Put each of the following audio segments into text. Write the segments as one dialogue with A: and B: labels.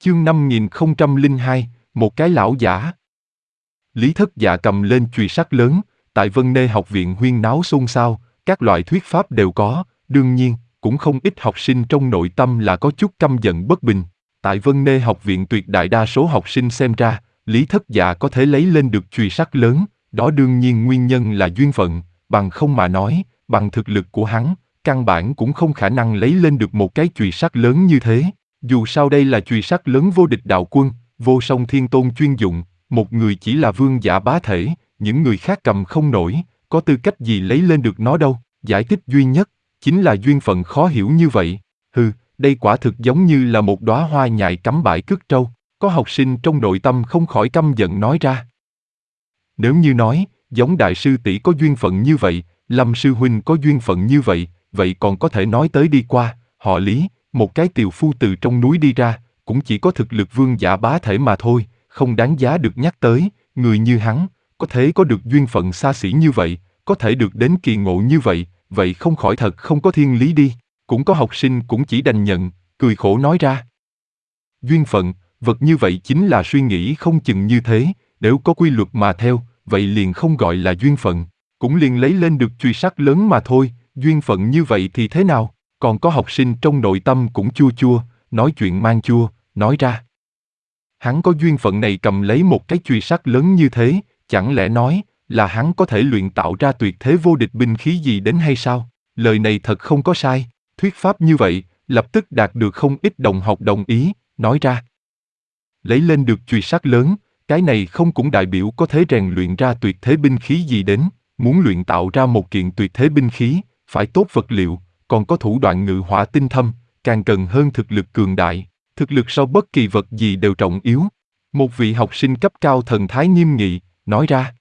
A: Chương 5002, một cái lão giả. Lý Thất Dạ cầm lên chùy sắt lớn, tại Vân Nê học viện huyên náo xôn xao, các loại thuyết pháp đều có, đương nhiên, cũng không ít học sinh trong nội tâm là có chút căm giận bất bình. Tại Vân Nê học viện tuyệt đại đa số học sinh xem ra, Lý Thất Dạ có thể lấy lên được chùy sắt lớn, đó đương nhiên nguyên nhân là duyên phận, bằng không mà nói, bằng thực lực của hắn, căn bản cũng không khả năng lấy lên được một cái chùy sắt lớn như thế. Dù sao đây là chùy sắt lớn vô địch đạo quân, vô song thiên tôn chuyên dụng, một người chỉ là vương giả bá thể, những người khác cầm không nổi, có tư cách gì lấy lên được nó đâu. Giải thích duy nhất, chính là duyên phận khó hiểu như vậy. Đây quả thực giống như là một đóa hoa nhài cắm bãi cất trâu, có học sinh trong nội tâm không khỏi căm giận nói ra. Nếu như nói, giống đại sư tỷ có duyên phận như vậy, Lâm sư huynh có duyên phận như vậy, vậy còn có thể nói tới đi qua, họ Lý, một cái tiều phu từ trong núi đi ra, cũng chỉ có thực lực vương giả bá thể mà thôi, không đáng giá được nhắc tới, người như hắn, có thể có được duyên phận xa xỉ như vậy, có thể được đến kỳ ngộ như vậy, vậy không khỏi thật không có thiên lý đi. Cũng có học sinh cũng chỉ đành nhận, cười khổ nói ra. Duyên phận, vật như vậy chính là suy nghĩ không chừng như thế, nếu có quy luật mà theo, vậy liền không gọi là duyên phận, cũng liền lấy lên được chùy sắt lớn mà thôi, duyên phận như vậy thì thế nào? Còn có học sinh trong nội tâm cũng chua chua, nói chuyện mang chua, nói ra. Hắn có duyên phận này cầm lấy một cái chùy sắt lớn như thế, chẳng lẽ nói là hắn có thể luyện tạo ra tuyệt thế vô địch binh khí gì đến hay sao? Lời này thật không có sai, thuyết pháp như vậy, lập tức đạt được không ít đồng học đồng ý, nói ra. Lấy lên được chùy sắt lớn, cái này không cũng đại biểu có thể rèn luyện ra tuyệt thế binh khí gì đến, muốn luyện tạo ra một kiện tuyệt thế binh khí, phải tốt vật liệu, còn có thủ đoạn ngự hỏa tinh thâm, càng cần hơn thực lực cường đại, thực lực sau bất kỳ vật gì đều trọng yếu. Một vị học sinh cấp cao thần thái nghiêm nghị, nói ra.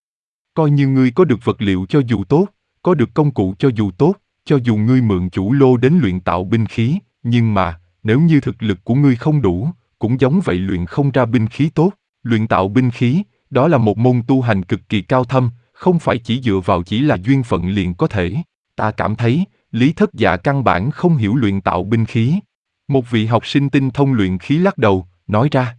A: Coi như ngươi có được vật liệu cho dù tốt, có được công cụ cho dù tốt, cho dù ngươi mượn chủ lô đến luyện tạo binh khí, nhưng mà, nếu như thực lực của ngươi không đủ, cũng giống vậy luyện không ra binh khí tốt. Luyện tạo binh khí, đó là một môn tu hành cực kỳ cao thâm, không phải chỉ dựa vào chỉ là duyên phận liền có thể. Ta cảm thấy, Lý Thất Dạ căn bản không hiểu luyện tạo binh khí. Một vị học sinh tinh thông luyện khí lắc đầu, nói ra.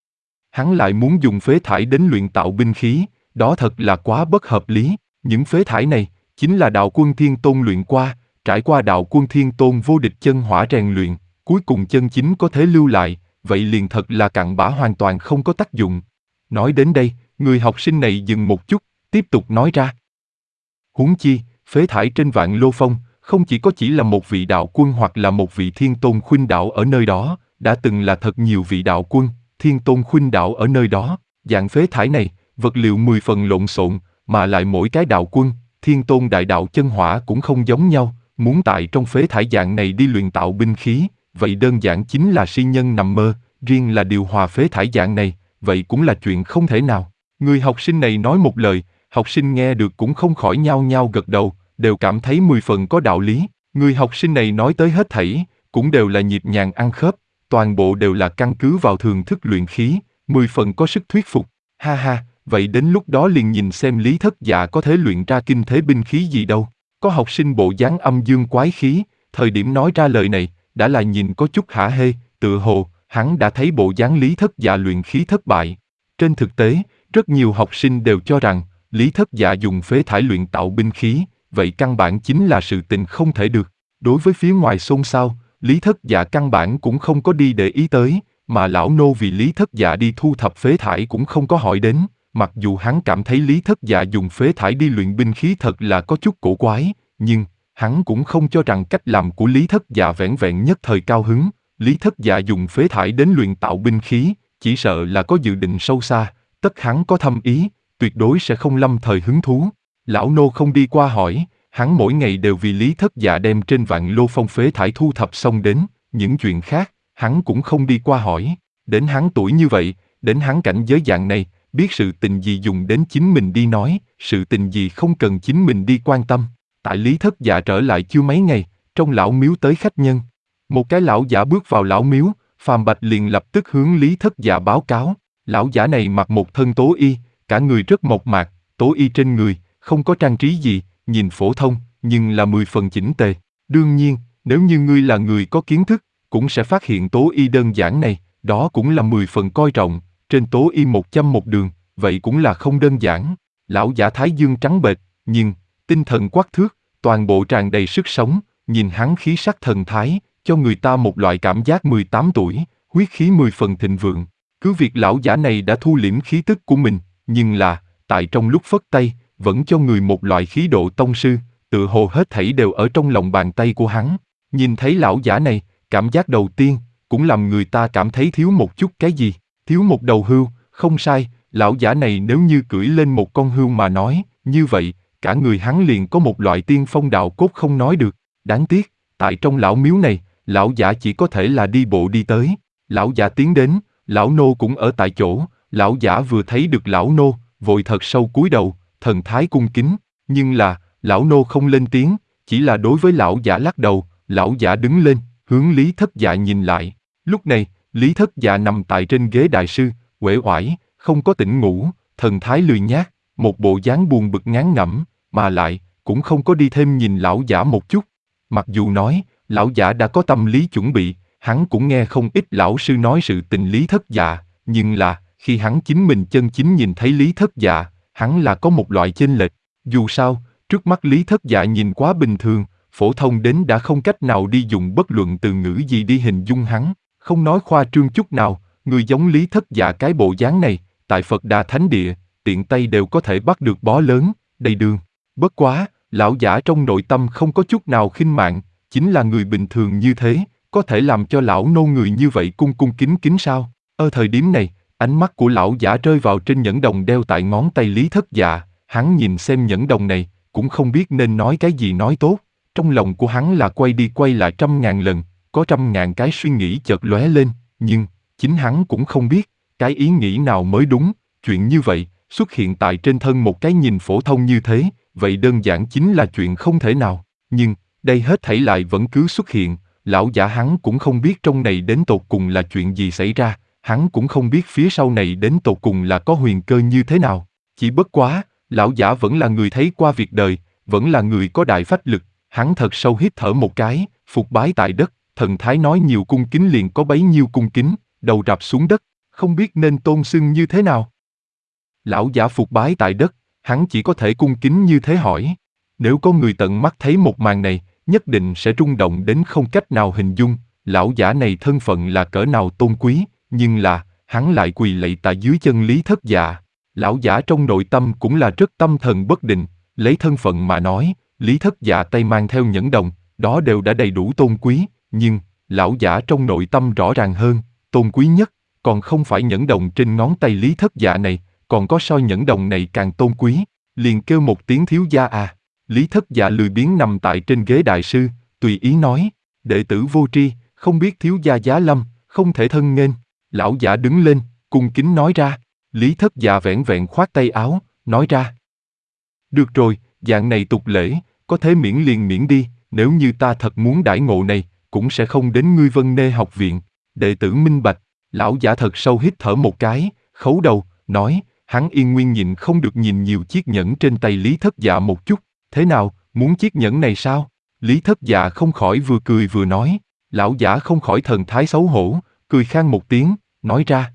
A: Hắn lại muốn dùng phế thải đến luyện tạo binh khí, đó thật là quá bất hợp lý. Những phế thải này, chính là đạo quân thiên tôn luyện qua, trải qua đạo quân thiên tôn vô địch chân hỏa rèn luyện, cuối cùng chân chính có thể lưu lại, vậy liền thật là cặn bã hoàn toàn không có tác dụng. Nói đến đây, người học sinh này dừng một chút, tiếp tục nói ra. Huống chi, phế thải trên Vạn Lô Phong, không chỉ là một vị đạo quân hoặc là một vị thiên tôn khuynh đảo ở nơi đó, đã từng là thật nhiều vị đạo quân, thiên tôn khuynh đảo ở nơi đó. Dạng phế thải này, vật liệu 10 phần lộn xộn, mà lại mỗi cái đạo quân, thiên tôn đại đạo chân hỏa cũng không giống nhau, muốn tại trong phế thải dạng này đi luyện tạo binh khí, vậy đơn giản chính là si nhân nằm mơ, riêng là điều hòa phế thải dạng này, vậy cũng là chuyện không thể nào. Người học sinh này nói một lời, học sinh nghe được cũng không khỏi nhao nhao gật đầu, đều cảm thấy 10 phần có đạo lý. Người học sinh này nói tới hết thảy, cũng đều là nhịp nhàng ăn khớp, toàn bộ đều là căn cứ vào thường thức luyện khí, 10 phần có sức thuyết phục. Ha ha, vậy đến lúc đó liền nhìn xem Lý Thất Dạ có thể luyện ra kinh thế binh khí gì đâu. Có học sinh bộ dáng âm dương quái khí, thời điểm nói ra lời này, đã là nhìn có chút hả hê, tựa hồ, hắn đã thấy bộ dáng Lý Thất Dạ luyện khí thất bại. Trên thực tế, rất nhiều học sinh đều cho rằng, Lý Thất Dạ dùng phế thải luyện tạo binh khí, vậy căn bản chính là sự tình không thể được. Đối với phía ngoài xôn xao, Lý Thất Dạ căn bản cũng không có đi để ý tới, mà lão nô vì Lý Thất Dạ đi thu thập phế thải cũng không có hỏi đến, mặc dù hắn cảm thấy Lý Thất Dạ dùng phế thải đi luyện binh khí thật là có chút cổ quái, nhưng hắn cũng không cho rằng cách làm của Lý Thất Dạ vẻn vẹn nhất thời cao hứng. Lý Thất Dạ dùng phế thải đến luyện tạo binh khí, chỉ sợ là có dự định sâu xa, tất hắn có thâm ý, tuyệt đối sẽ không lâm thời hứng thú. Lão nô không đi qua hỏi, hắn mỗi ngày đều vì Lý Thất Dạ đem trên Vạn Lô Phong phế thải thu thập xong đến, những chuyện khác, hắn cũng không đi qua hỏi. Đến hắn tuổi như vậy, đến hắn cảnh giới dạng này, biết sự tình gì dùng đến chính mình đi nói, sự tình gì không cần chính mình đi quan tâm. Tại Lý Thất Dạ trở lại chưa mấy ngày, trong lão miếu tới khách nhân. Một cái lão giả bước vào lão miếu, Phàm Bạch liền lập tức hướng Lý Thất Dạ báo cáo. Lão giả này mặc một thân tố y, cả người rất mộc mạc, tố y trên người, không có trang trí gì, nhìn phổ thông, nhưng là 10 phần chỉnh tề. Đương nhiên, nếu như ngươi là người có kiến thức, cũng sẽ phát hiện tố y đơn giản này, đó cũng là 10 phần coi trọng, trên tố y 101 đường, vậy cũng là không đơn giản. Lão giả thái dương trắng bệch, nhưng tinh thần quắc thước, toàn bộ tràn đầy sức sống, nhìn hắn khí sắc thần thái, cho người ta một loại cảm giác 18 tuổi, huyết khí 10 phần thịnh vượng. Cứ việc lão giả này đã thu liễm khí tức của mình, nhưng là, tại trong lúc phất tay, vẫn cho người một loại khí độ tông sư, tựa hồ hết thảy đều ở trong lòng bàn tay của hắn. Nhìn thấy lão giả này, cảm giác đầu tiên, cũng làm người ta cảm thấy thiếu một chút cái gì, thiếu một đầu hươu, không sai, lão giả này nếu như cưỡi lên một con hươu mà nói, như vậy, cả người hắn liền có một loại tiên phong đạo cốt không nói được. Đáng tiếc, tại trong lão miếu này, lão giả chỉ có thể là đi bộ đi tới. Lão giả tiến đến, lão nô cũng ở tại chỗ, lão giả vừa thấy được lão nô, vội thật sâu cúi đầu, thần thái cung kính, nhưng là, lão nô không lên tiếng, chỉ là đối với lão giả lắc đầu, lão giả đứng lên, hướng Lý Thất Dạ nhìn lại. Lúc này, Lý Thất Dạ nằm tại trên ghế đại sư, uể oải, không có tỉnh ngủ, thần thái lười nhác, một bộ dáng buồn bực ngán ngẩm, mà lại, cũng không có đi thêm nhìn lão giả một chút. Mặc dù nói, lão giả đã có tâm lý chuẩn bị, hắn cũng nghe không ít lão sư nói sự tình Lý Thất Dạ, nhưng là, khi hắn chính mình chân chính nhìn thấy Lý Thất Dạ, hắn là có một loại chênh lệch. Dù sao, trước mắt Lý Thất Dạ nhìn quá bình thường, phổ thông đến đã không cách nào đi dùng bất luận từ ngữ gì đi hình dung hắn, không nói khoa trương chút nào, người giống Lý Thất Dạ cái bộ dáng này, tại Phật Đà Thánh Địa, tiện tay đều có thể bắt được bó lớn, đầy đường. Bất quá, lão giả trong nội tâm không có chút nào khinh mạn, chính là người bình thường như thế, có thể làm cho lão nô người như vậy cung cung kính kính sao? Ở thời điểm này, ánh mắt của lão giả rơi vào trên nhẫn đồng đeo tại ngón tay Lý Thất Dạ, hắn nhìn xem nhẫn đồng này, cũng không biết nên nói cái gì nói tốt. Trong lòng của hắn là quay đi quay lại 100.000 lần, có 100.000 cái suy nghĩ chợt lóe lên, nhưng chính hắn cũng không biết cái ý nghĩ nào mới đúng. Chuyện như vậy xuất hiện tại trên thân một cái nhìn phổ thông như thế, vậy đơn giản chính là chuyện không thể nào. Nhưng đây hết thảy lại vẫn cứ xuất hiện. Lão giả hắn cũng không biết trong này đến tột cùng là chuyện gì xảy ra, hắn cũng không biết phía sau này đến tột cùng là có huyền cơ như thế nào. Chỉ bất quá, lão giả vẫn là người thấy qua việc đời, vẫn là người có đại phách lực. Hắn thật sâu hít thở một cái, phục bái tại đất, thần thái nói nhiều cung kính liền có bấy nhiêu cung kính, đầu rạp xuống đất, không biết nên tôn xưng như thế nào. Lão giả phục bái tại đất, hắn chỉ có thể cung kính như thế hỏi. Nếu có người tận mắt thấy một màn này, nhất định sẽ rung động đến không cách nào hình dung, lão giả này thân phận là cỡ nào tôn quý, nhưng là, hắn lại quỳ lạy tại dưới chân Lý Thất Dạ. Lão giả trong nội tâm cũng là rất tâm thần bất định, lấy thân phận mà nói, Lý Thất Dạ tay mang theo nhẫn đồng, đó đều đã đầy đủ tôn quý, nhưng, lão giả trong nội tâm rõ ràng hơn, tôn quý nhất, còn không phải nhẫn đồng trên ngón tay Lý Thất Dạ này, còn có so nhẫn đồng này càng tôn quý, liền kêu một tiếng thiếu gia à. Lý Thất Dạ lười biếng nằm tại trên ghế đại sư, tùy ý nói, đệ tử vô tri, không biết thiếu gia giá lâm, không thể thân nghênh. Lão giả đứng lên, cung kính nói ra. Lý Thất Dạ vẻn vẹn khoát tay áo, nói ra. Được rồi, dạng này tục lễ, có thể miễn liền miễn đi, nếu như ta thật muốn đãi ngộ này, cũng sẽ không đến ngươi Vân Nê học viện. Đệ tử minh bạch. Lão giả thật sâu hít thở một cái, khấu đầu, nói, hắn yên nguyên nhịn không được nhìn nhiều chiếc nhẫn trên tay Lý Thất Dạ một chút. Thế nào, muốn chiếc nhẫn này sao? Lý Thất Dạ không khỏi vừa cười vừa nói. Lão giả không khỏi thần thái xấu hổ, cười khan một tiếng, nói ra.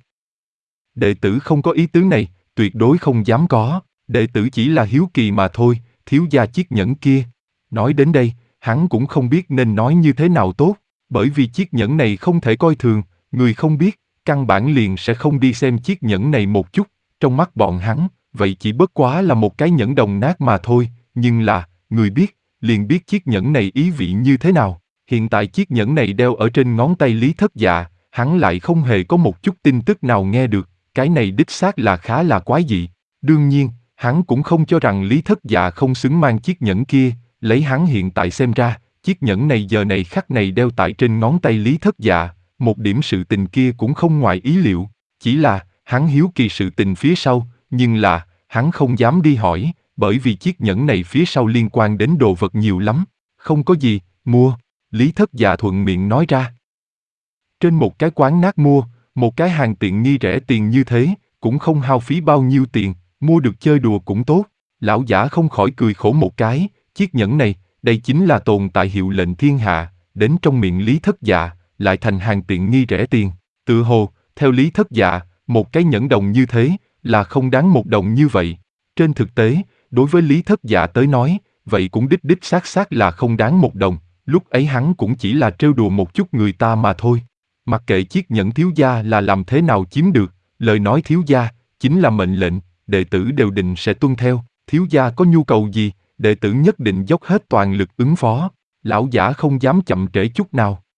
A: Đệ tử không có ý tứ này, tuyệt đối không dám có, đệ tử chỉ là hiếu kỳ mà thôi, thiếu gia chiếc nhẫn kia. Nói đến đây, hắn cũng không biết nên nói như thế nào tốt, bởi vì chiếc nhẫn này không thể coi thường, người không biết, căn bản liền sẽ không đi xem chiếc nhẫn này một chút, trong mắt bọn hắn, vậy chỉ bất quá là một cái nhẫn đồng nát mà thôi, nhưng là, người biết, liền biết chiếc nhẫn này ý vị như thế nào. Hiện tại chiếc nhẫn này đeo ở trên ngón tay Lý Thất Dạ, hắn lại không hề có một chút tin tức nào nghe được, cái này đích xác là khá là quái dị. Đương nhiên, hắn cũng không cho rằng Lý Thất Dạ không xứng mang chiếc nhẫn kia, lấy hắn hiện tại xem ra, chiếc nhẫn này giờ này khắc này đeo tại trên ngón tay Lý Thất Dạ, một điểm sự tình kia cũng không ngoài ý liệu, chỉ là, hắn hiếu kỳ sự tình phía sau, nhưng là, hắn không dám đi hỏi, bởi vì chiếc nhẫn này phía sau liên quan đến đồ vật nhiều lắm, không có gì, mua, Lý Thất Dạ thuận miệng nói ra. Trên một cái quán nát mua, một cái hàng tiện nghi rẻ tiền như thế, cũng không hao phí bao nhiêu tiền, mua được chơi đùa cũng tốt. Lão giả không khỏi cười khổ một cái, chiếc nhẫn này, đây chính là tồn tại hiệu lệnh thiên hạ, đến trong miệng Lý Thất Dạ, lại thành hàng tiện nghi rẻ tiền. Tự hồ, theo Lý Thất Dạ, một cái nhẫn đồng như thế, là không đáng một đồng như vậy. Trên thực tế, đối với Lý Thất Dạ tới nói, vậy cũng đích đích xác là không đáng một đồng, lúc ấy hắn cũng chỉ là trêu đùa một chút người ta mà thôi. Mặc kệ chiếc nhẫn thiếu gia là làm thế nào chiếm được, lời nói thiếu gia, chính là mệnh lệnh, đệ tử đều định sẽ tuân theo, thiếu gia có nhu cầu gì, đệ tử nhất định dốc hết toàn lực ứng phó. Lão giả không dám chậm trễ chút nào.